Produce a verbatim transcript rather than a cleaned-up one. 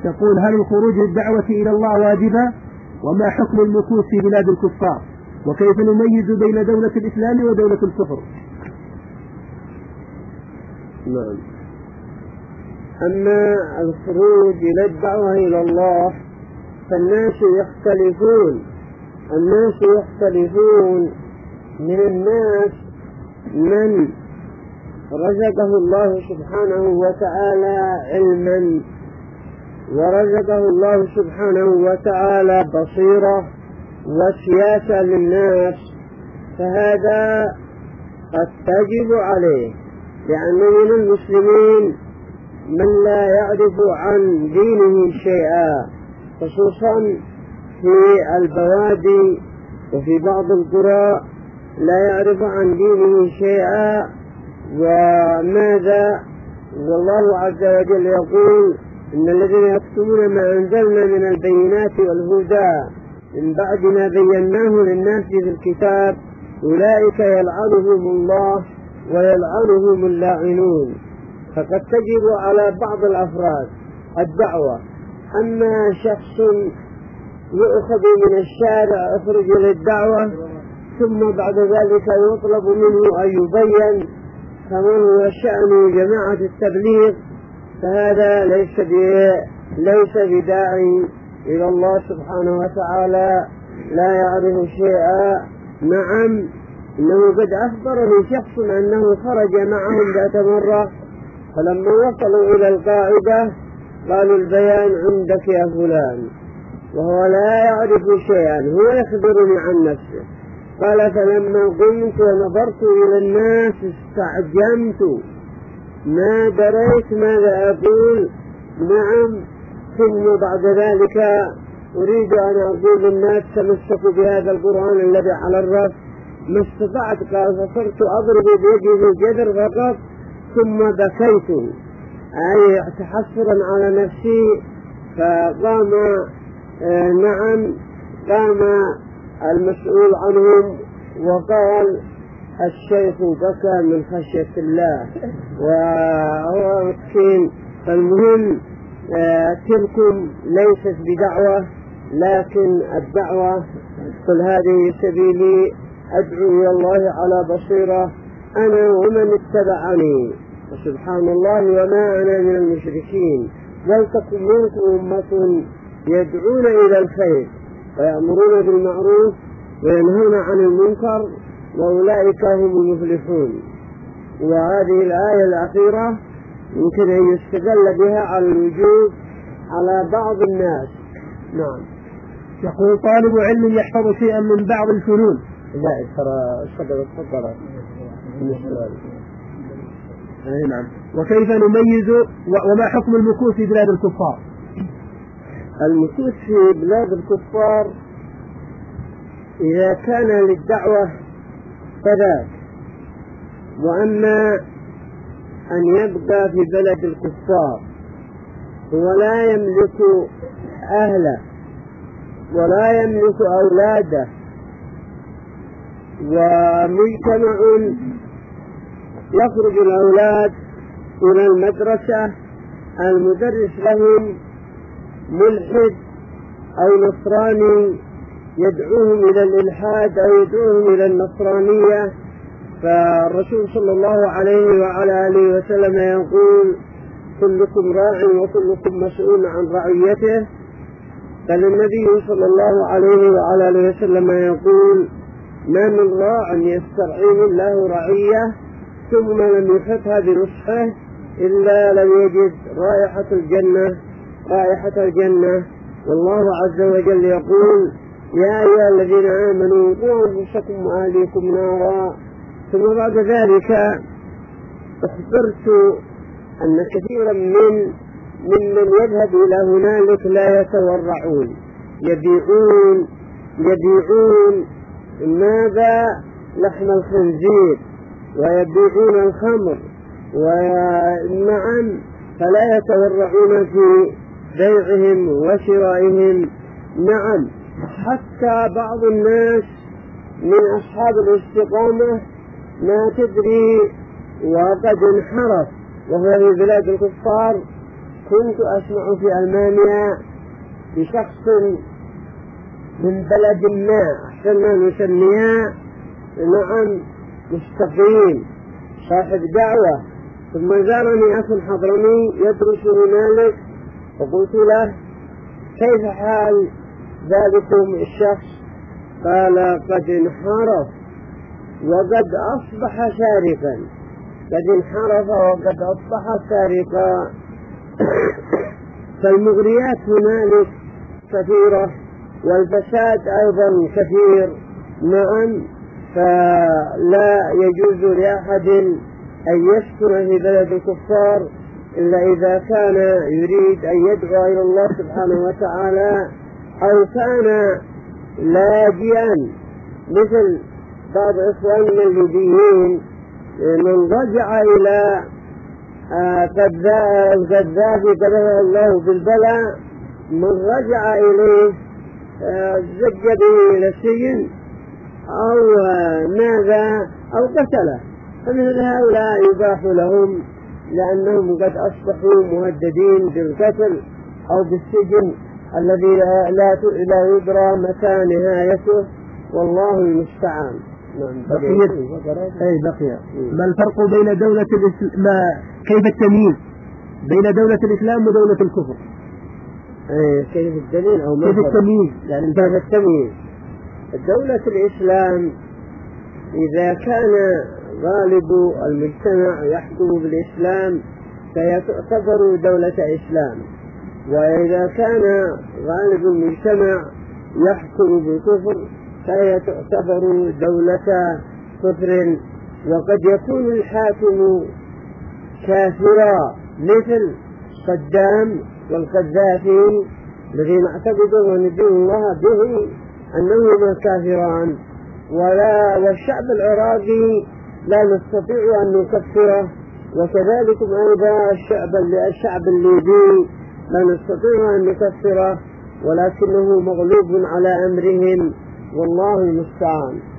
يقول: هل الخروج للدعوة إلى الله واجبة؟ وما حكم المكوث في بلاد الكفار؟ وكيف نميز بين دولة الإسلام ودولة الكفر؟ نعم. أما الخروج إلى الدعوة إلى الله فالناس يختلفون الناس يختلفون من الناس من رزقه الله سبحانه وتعالى علما، ورزقه الله سبحانه وتعالى بصيرة وسياسة للناس، فهذا قد تجب عليه، لأن من المسلمين من لا يعرف عن دينه شيئا، خصوصا في البوادي وفي بعض القرى لا يعرف عن دينه شيئا. وماذا؟ والله عز وجل يقول: إن الذين يكتمون ما أنزلنا من البينات والهدى من بعد ما بيناه للناس في الكتاب أولئك يلعنهم الله ويلعنهم اللاعنون. فقد تجب على بعض الأفراد الدعوة. أما شخص يؤخذ من الشارع أخرج للدعوة ثم بعد ذلك يطلب منه أن يبين كما هو شأن جماعة التبليغ، فهذا ليس ليس بداعي إلى الله سبحانه وتعالى، لا يعرف شيئا. نعم، إنه قد أخبره شخص أنه خرج معهم ذات مرة، فلما وصلوا إلى القاعدة قالوا: البيان عندك يا فلان، وهو لا يعرف شيئا، هو يخبرني عن نفسه. قال: فلما قمت ونظرت إلى الناس استعجمت، ما دريت ماذا أقول. نعم. ثم بعد ذلك أريد أن أقول للناس تمسكوا بهذا القرآن الذي على الرف، ما استطعت. قال: فصرت أضرب بيدي في الجدر فقط، ثم بكيت، أي تحسرا على نفسي. فقام آه نعم قام المسؤول عنهم وقال: الشيخ بكى من خشية الله وهو مسكين. فالمهم آه تلكم ليست بدعوة، لكن الدعوة قل هذه سبيلي أدعو إلى الله على بصيرة أنا ومن اتبعني، وسبحان الله وما أنا من المشركين. ولتكن منكم أمة يدعون إلى الخير ويأمرون بالمعروف وينهون عن المنكر وأولئك هم المفلحون. وهذه الآية الأخيرة يمكن أن يستدل بها على الوجوب على بعض الناس. نعم. يقول: طالب علم يحفظ شيئا من بعض الفنون. لا ترى صدر الصدر أي نعم. وكيف نميز وما حكم المكوث في بلاد الكفار؟ المكوث في بلاد الكفار إذا كان للدعوة فذاك، وأما أن يبقى في بلد الكفار هو لا يملك أهله ولا يملك أولاده، ومجتمع يخرج الأولاد إلى المدرسة، المدرس لهم ملحد أو نصراني يدعوهم إلى الإلحاد أو يدعوهم إلى النصرانية. فالرسول صلى الله عليه وعلى آله وسلم يقول: كلكم راع وكلكم مسؤول عن رعيته. بل النبي صلى الله عليه وعلى آله وسلم يقول: ما من راع يسترعيه الله رعية ثم لم يفتها بنصحه إلا لم يجد رائحة الجنة رائحة الجنة. والله عز وجل يقول: يا أيها الذين آمنوا قوا أنفسكم وأهليكم نارا. ثم بعد ذلك أخبرت أن كثيرا من ممن يذهب إلى هنالك لا يتورعون، يبيعون يبيعون ماذا؟ لحم الخنزير، ويبيعون الخمر، ونعم فلا يتورعون في بيعهم وشرائهم. نعم، حتى بعض الناس من أصحاب الاستقامة ما تدري وقد انحرف وهو في بلاد الكفار، كنت أسمع في ألمانيا بشخص من بلد ما أحسن ما نسميها، نعم، مستقيم صاحب دعوة، ثم زارني أخ حضرمي يدرس هنالك، فقلت له: كيف حال ذلكم الشخص؟ قال: قد انحرف وقد أصبح سارقا. قد انحرف وقد أصبح سارقا. فالمغريات هنالك كثيرة والفساد أيضا كثير. نعم، فلا يجوز لأحد أن يسكن في بلد الكفار إلا إذا كان يريد أن يدعو إلى الله سبحانه وتعالى، أو كان لاجئا مثل بعض إخواننا الليبيين من رجع إلى الغذافي قبله الله بالبلاء، من رجع إليه زج به إلى السجن أو ماذا أو قتله، فمثل هؤلاء يباح لهم لأنهم قد أصبحوا مهددين بالقتل أو بالسجن الذي لا لا يدرى متى نهايته، والله المستعان. بقيت أي بقي ما الفرق بين دولة الإسلام، ما كيف التمييز بين دولة الإسلام ودولة الكفر؟ أي كيف الدليل أو كيف التمييز؟ يعني كيف التمييز؟ دولة الإسلام إذا كان غالب المجتمع يحكم بالإسلام فيعتبر دولة إسلام، وإذا كان غالب المجتمع يحكم بالكفر فهي تعتبر دولة كفر. وقد يكون الحاكم كافرا مثل صدام والقذافي الذين اعتقدوا وندين الله به أنهما كافران، ولا والشعب العراقي لا نستطيع أن نكفره، وكذلك أيضا الشعب الشعب الليبي لا نستطيع أن نكفره، ولكنه مغلوب على أمرهم، والله المستعان.